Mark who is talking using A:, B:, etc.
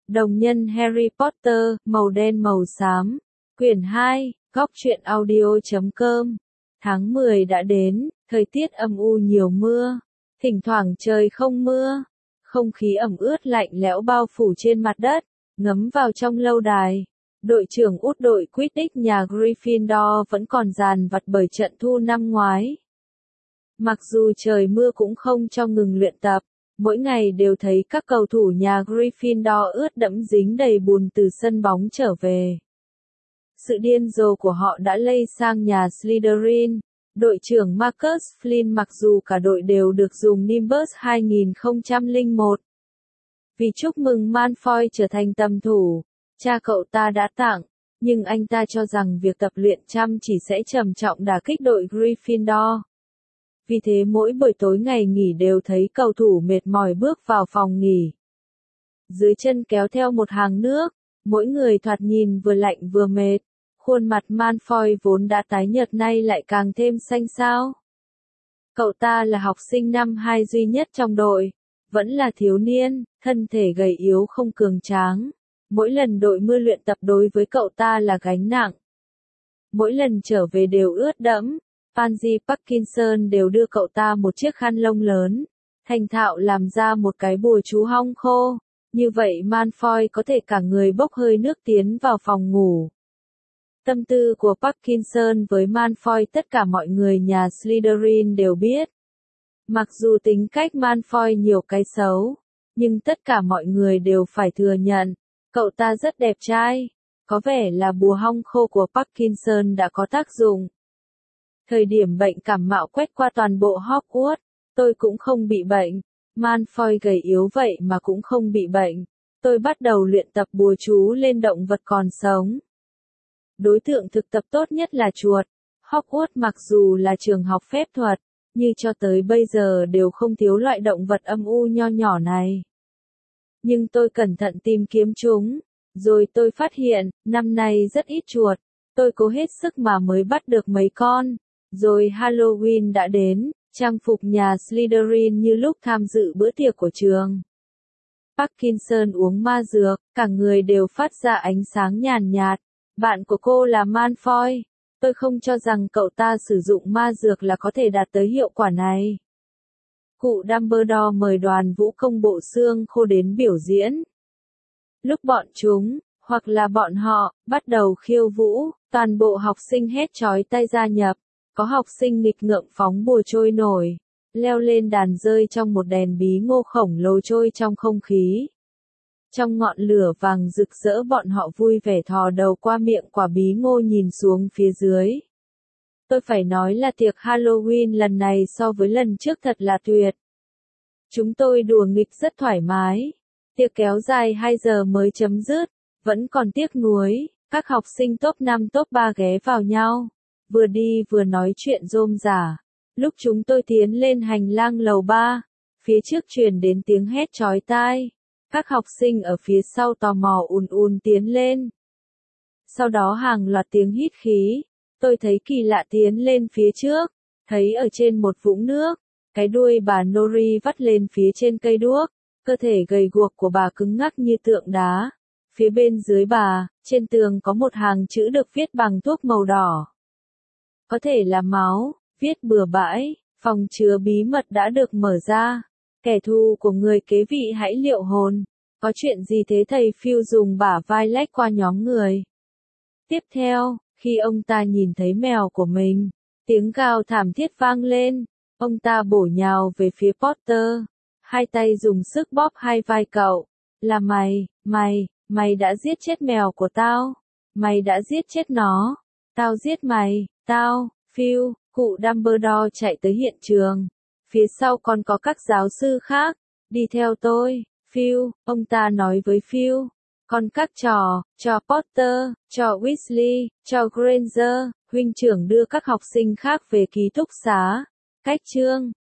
A: Đồng nhân Harry Potter, màu đen màu xám. Quyển 2, góc truyện audio.com. Tháng 10 đã đến, thời tiết âm u nhiều mưa. Thỉnh thoảng trời không mưa. Không khí ẩm ướt lạnh lẽo bao phủ trên mặt đất, ngấm vào trong lâu đài. Đội trưởng út đội Quidditch nhà Gryffindor vẫn còn dàn vặt bởi trận thu năm ngoái. Mặc dù trời mưa cũng không cho ngừng luyện tập, mỗi ngày đều thấy các cầu thủ nhà Gryffindor ướt đẫm dính đầy bùn từ sân bóng trở về. Sự điên rồ của họ đã lây sang nhà Slytherin. Đội trưởng Marcus Flynn mặc dù cả đội đều được dùng Nimbus 2001. Vì chúc mừng Malfoy trở thành tầm thủ, cha cậu ta đã tặng, nhưng anh ta cho rằng việc tập luyện chăm chỉ sẽ trầm trọng đả kích đội Gryffindor. Vì thế mỗi buổi tối ngày nghỉ đều thấy cầu thủ mệt mỏi bước vào phòng nghỉ. Dưới chân kéo theo một hàng nước, mỗi người thoạt nhìn vừa lạnh vừa mệt. Khuôn mặt Malfoy vốn đã tái nhợt nay lại càng thêm xanh xao. Cậu ta là học sinh năm 2 duy nhất trong đội, vẫn là thiếu niên, thân thể gầy yếu không cường tráng. Mỗi lần đội mưa luyện tập đối với cậu ta là gánh nặng. Mỗi lần trở về đều ướt đẫm, Pansy Parkinson đều đưa cậu ta một chiếc khăn lông lớn, thành thạo làm ra một cái bùa chú hong khô. Như vậy Malfoy có thể cả người bốc hơi nước tiến vào phòng ngủ. Tâm tư của Parkinson với Malfoy tất cả mọi người nhà Slytherin đều biết. Mặc dù tính cách Malfoy nhiều cái xấu, nhưng tất cả mọi người đều phải thừa nhận, cậu ta rất đẹp trai. Có vẻ là bùa hong khô của Parkinson đã có tác dụng. Thời điểm bệnh cảm mạo quét qua toàn bộ Hogwarts, tôi cũng không bị bệnh. Malfoy gầy yếu vậy mà cũng không bị bệnh. Tôi bắt đầu luyện tập bùa chú lên động vật còn sống. Đối tượng thực tập tốt nhất là chuột. Hogwarts mặc dù là trường học phép thuật, nhưng cho tới bây giờ đều không thiếu loại động vật âm u nho nhỏ này. Nhưng tôi cẩn thận tìm kiếm chúng, rồi tôi phát hiện, năm nay rất ít chuột. Tôi cố hết sức mà mới bắt được mấy con. Rồi Halloween đã đến, trang phục nhà Slytherin như lúc tham dự bữa tiệc của trường. Parkinson uống ma dược, cả người đều phát ra ánh sáng nhàn nhạt. Bạn của cô là Malfoy. Tôi không cho rằng cậu ta sử dụng ma dược là có thể đạt tới hiệu quả này. Cụ Dumbledore mời đoàn vũ công bộ xương khô đến biểu diễn. Lúc bọn chúng, hoặc là bọn họ, bắt đầu khiêu vũ, toàn bộ học sinh hét chói tai gia nhập. Có học sinh nghịch ngợm phóng bùa trôi nổi, leo lên đàn rơi trong một đèn bí ngô khổng lồ trôi trong không khí. Trong ngọn lửa vàng rực rỡ bọn họ vui vẻ thò đầu qua miệng quả bí ngô nhìn xuống phía dưới. Tôi phải nói là tiệc Halloween lần này so với lần trước thật là tuyệt. Chúng tôi đùa nghịch rất thoải mái. Tiệc kéo dài 2 giờ mới chấm dứt, vẫn còn tiếc nuối, các học sinh top 5 top 3 ghé vào nhau. Vừa đi vừa nói chuyện rôm rả. Lúc chúng tôi tiến lên hành lang lầu 3, phía trước truyền đến tiếng hét chói tai. Các học sinh ở phía sau tò mò ùn tiến lên. Sau đó hàng loạt tiếng hít khí. Tôi thấy kỳ lạ tiến lên phía trước, thấy ở trên một vũng nước, cái đuôi bà Nori vắt lên phía trên cây đuốc, cơ thể gầy guộc của bà cứng ngắc như tượng đá. Phía bên dưới bà, trên tường có một hàng chữ được viết bằng thuốc màu đỏ. Có thể là máu, viết bừa bãi, phòng chứa bí mật đã được mở ra. Kẻ thù của người kế vị hãy liệu hồn. Có chuyện gì thế thầy Phil dùng bả vai lách qua nhóm người. Tiếp theo, khi ông ta nhìn thấy mèo của mình, tiếng gào thảm thiết vang lên. Ông ta bổ nhào về phía Potter. Hai tay dùng sức bóp hai vai cậu. Là mày đã giết chết mèo của tao. Mày đã giết chết nó. Tao giết mày, tao, Phil. Cụ Dumbledore chạy tới hiện trường. Phía sau còn có các giáo sư khác. Đi theo tôi, Phil, ông ta nói với Phil. Còn các trò, cho Potter, cho Weasley, cho Granger, huynh trưởng đưa các học sinh khác về ký túc xá. Cách chương